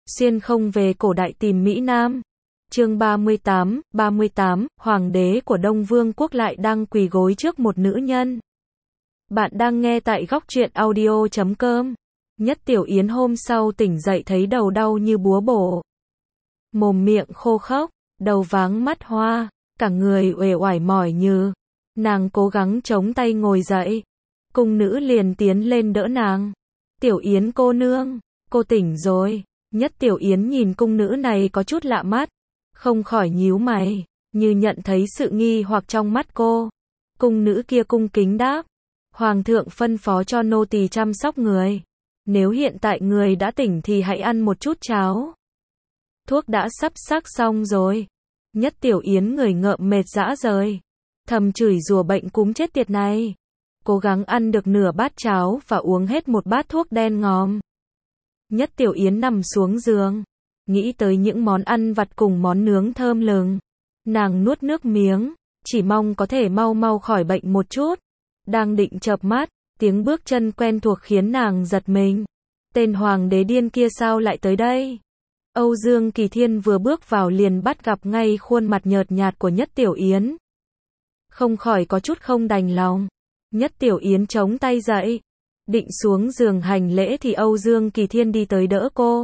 Xuyên không về cổ đại tìm Mỹ Nam. Chương 38, Hoàng đế của Đông Vương quốc lại đang quỳ gối trước một nữ nhân. Bạn đang nghe tại góc truyện audio.com. Nhất Tiểu Yến hôm sau tỉnh dậy thấy đầu đau như búa bổ. Mồm miệng khô khốc, đầu váng mắt hoa, cả người uể oải mỏi như. Nàng cố gắng chống tay ngồi dậy. Cung nữ liền tiến lên đỡ nàng. Tiểu Yến cô nương, cô tỉnh rồi. Nhất Tiểu Yến nhìn cung nữ này có chút lạ mắt, không khỏi nhíu mày, như nhận thấy sự nghi hoặc trong mắt cô. Cung nữ kia cung kính đáp, Hoàng thượng phân phó cho nô tỳ chăm sóc người. Nếu hiện tại người đã tỉnh thì hãy ăn một chút cháo. Thuốc đã sắp sắc xong rồi. Nhất Tiểu Yến người ngợm mệt rã rời, thầm chửi rủa bệnh cúm chết tiệt này. Cố gắng ăn được nửa bát cháo và uống hết một bát thuốc đen ngòm. Nhất Tiểu Yến nằm xuống giường, nghĩ tới những món ăn vặt cùng món nướng thơm lừng. Nàng nuốt nước miếng, chỉ mong có thể mau mau khỏi bệnh một chút. Đang định chợp mắt, tiếng bước chân quen thuộc khiến nàng giật mình. Tên hoàng đế điên kia sao lại tới đây? Âu Dương Kỳ Thiên vừa bước vào liền bắt gặp ngay khuôn mặt nhợt nhạt của Nhất Tiểu Yến. Không khỏi có chút không đành lòng. Nhất Tiểu Yến chống tay dậy, định xuống giường hành lễ thì Âu Dương Kỳ Thiên đi tới đỡ cô.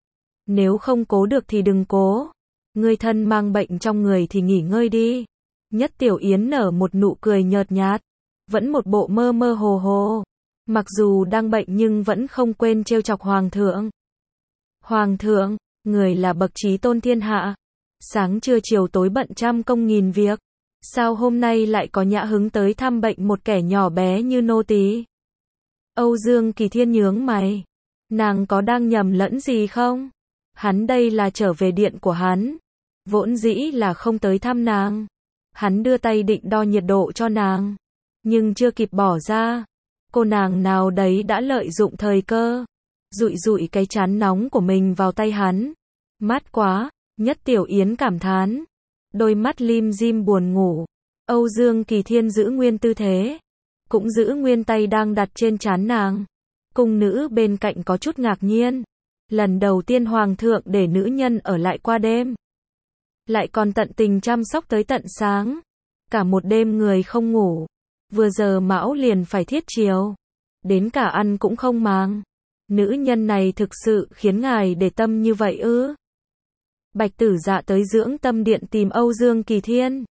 Nếu không cố được thì đừng cố. Ngươi thân mang bệnh trong người thì nghỉ ngơi đi. Nhất Tiểu Yến nở một nụ cười nhợt nhạt, vẫn một bộ mơ mơ hồ hồ. Mặc dù đang bệnh nhưng vẫn không quên trêu chọc Hoàng thượng. Hoàng thượng, người là bậc trí tôn thiên hạ. Sáng trưa chiều tối bận trăm công nghìn việc. Sao hôm nay lại có nhã hứng tới thăm bệnh một kẻ nhỏ bé như nô tỳ? Âu Dương Kỳ Thiên nhướng mày. Nàng có đang nhầm lẫn gì không? Hắn đây là trở về điện của hắn. Vốn dĩ là không tới thăm nàng. Hắn đưa tay định đo nhiệt độ cho nàng. Nhưng chưa kịp bỏ ra. Cô nàng nào đấy đã lợi dụng thời cơ. Dụi dụi cái trán nóng của mình vào tay hắn. Mát quá, Nhất Tiểu Yến cảm thán. Đôi mắt lim dim buồn ngủ. Âu Dương Kỳ Thiên giữ nguyên tư thế, cũng giữ nguyên tay đang đặt trên trán nàng. Cung nữ bên cạnh có chút ngạc nhiên. Lần đầu tiên Hoàng thượng để nữ nhân ở lại qua đêm. Lại còn tận tình chăm sóc tới tận sáng. Cả một đêm người không ngủ. Vừa giờ mão liền phải thiết chiều. Đến cả ăn cũng không màng. Nữ nhân này thực sự khiến ngài để tâm như vậy ư? Bạch Tử Dạ tới dưỡng tâm điện tìm Âu Dương Kỳ Thiên.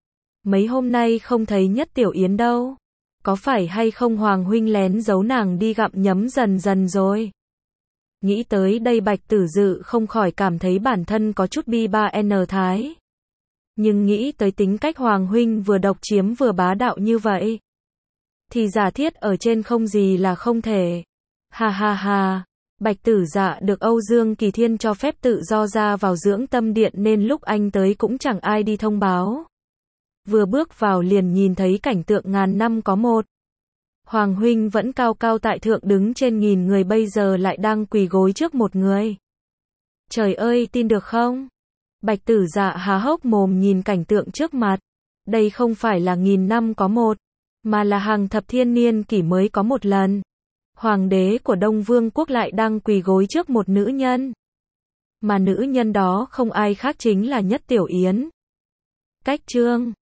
Mấy hôm nay không thấy Nhất Tiểu Yến đâu. Có phải hay không Hoàng huynh lén giấu nàng đi gặm nhấm dần dần rồi? Nghĩ tới đây Bạch Tử Dự không khỏi cảm thấy bản thân có chút bi ba n thái. Nhưng nghĩ tới tính cách Hoàng huynh vừa độc chiếm vừa bá đạo như vậy, thì giả thiết ở trên không gì là không thể. Ha ha ha. Bạch Tử Dạ được Âu Dương Kỳ Thiên cho phép tự do ra vào dưỡng tâm điện nên lúc anh tới cũng chẳng ai đi thông báo. Vừa bước vào liền nhìn thấy cảnh tượng ngàn năm có một. Hoàng huynh vẫn cao cao tại thượng đứng trên nghìn người bây giờ lại đang quỳ gối trước một người. Trời ơi, tin được không? Bạch Tử Dạ há hốc mồm nhìn cảnh tượng trước mặt. Đây không phải là nghìn năm có một, mà là hàng thập thiên niên kỷ mới có một lần. Hoàng đế của Đông Vương quốc lại đang quỳ gối trước một nữ nhân. Mà nữ nhân đó không ai khác chính là Nhất Tiểu Yến. Cách chương